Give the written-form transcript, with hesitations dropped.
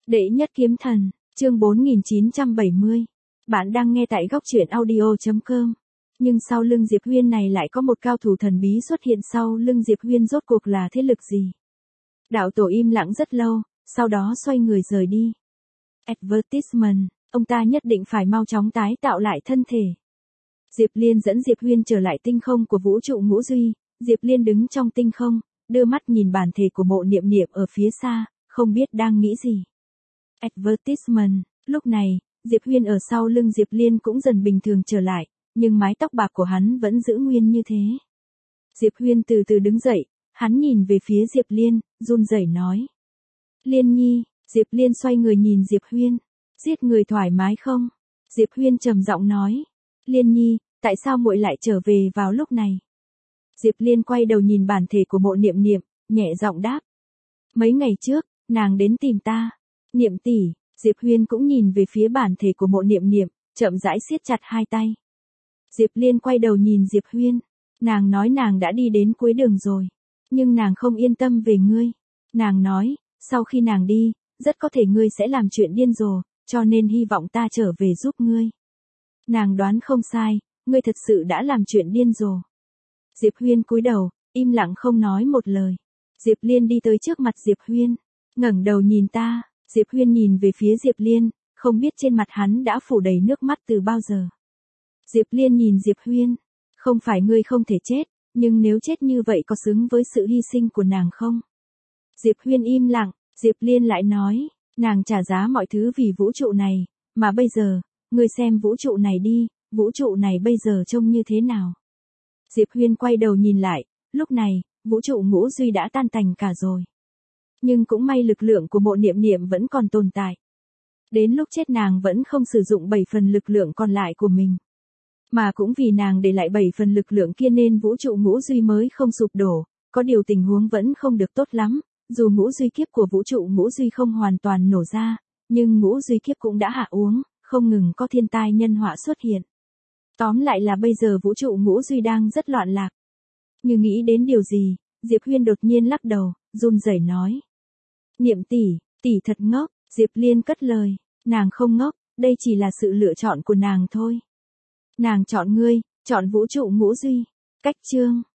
Đệ nhất kiếm thần, chương 4970. Bạn đang nghe tại góc truyện audio.com. Nhưng sau lưng Diệp Huyên này lại có một cao thủ thần bí xuất hiện, sau lưng Diệp Huyên rốt cuộc là thế lực gì? Đạo tổ im lặng rất lâu, sau đó xoay người rời đi. Advertisement, ông ta nhất định phải mau chóng tái tạo lại thân thể. Diệp Liên dẫn Diệp Huyên trở lại tinh không của vũ trụ ngũ duy. Diệp Liên đứng trong tinh không, đưa mắt nhìn bản thể của Mộ Niệm Niệm ở phía xa, không biết đang nghĩ gì. Advertisement, lúc này, Diệp Huyên ở sau lưng Diệp Liên cũng dần bình thường trở lại, nhưng mái tóc bạc của hắn vẫn giữ nguyên như thế. Diệp Huyên từ từ đứng dậy, hắn nhìn về phía Diệp Liên, run rẩy nói. Liên nhi, Diệp Liên xoay người nhìn Diệp Huyên. Giết người thoải mái không? Diệp Huyên trầm giọng nói. Liên nhi, tại sao muội lại trở về vào lúc này? Diệp Liên quay đầu nhìn bản thể của Mộ Niệm Niệm, nhẹ giọng đáp. Mấy ngày trước, nàng đến tìm ta. Niệm tỷ, Diệp Huyên cũng nhìn về phía bản thể của Mộ Niệm Niệm, chậm rãi siết chặt hai tay. Diệp Liên quay đầu nhìn Diệp Huyên. Nàng nói nàng đã đi đến cuối đường rồi. Nhưng nàng không yên tâm về ngươi. Nàng nói, sau khi nàng đi, rất có thể ngươi sẽ làm chuyện điên rồ, cho nên hy vọng ta trở về giúp ngươi. Nàng đoán không sai, ngươi thật sự đã làm chuyện điên rồ. Diệp Huyên cúi đầu, im lặng không nói một lời. Diệp Liên đi tới trước mặt Diệp Huyên, ngẩng đầu nhìn ta. Diệp Huyên nhìn về phía Diệp Liên, không biết trên mặt hắn đã phủ đầy nước mắt từ bao giờ. Diệp Liên nhìn Diệp Huyên, không phải ngươi không thể chết, nhưng nếu chết như vậy có xứng với sự hy sinh của nàng không? Diệp Huyên im lặng, Diệp Liên lại nói, nàng trả giá mọi thứ vì vũ trụ này, mà bây giờ, ngươi xem vũ trụ này đi, vũ trụ này bây giờ trông như thế nào? Diệp Huyên quay đầu nhìn lại, lúc này, vũ trụ ngũ duy đã tan tành cả rồi. Nhưng cũng may lực lượng của Mộ Niệm Niệm vẫn còn tồn tại. Đến lúc chết nàng vẫn không sử dụng 7 phần lực lượng còn lại của mình. Mà cũng vì nàng để lại 7 phần lực lượng kia nên vũ trụ ngũ duy mới không sụp đổ, có điều tình huống vẫn không được tốt lắm, dù ngũ duy kiếp của vũ trụ ngũ duy không hoàn toàn nổ ra, nhưng ngũ duy kiếp cũng đã hạ uống, không ngừng có thiên tai nhân họa xuất hiện. Tóm lại là bây giờ vũ trụ ngũ duy đang rất loạn lạc. Như nghĩ đến điều gì, Diệp Huyên đột nhiên lắc đầu, run rẩy nói. Niệm tỷ, tỷ thật ngốc. Diệp Liên cất lời, nàng không ngốc, đây chỉ là sự lựa chọn của nàng thôi. Nàng chọn ngươi, chọn vũ trụ ngũ duy. Cách chương.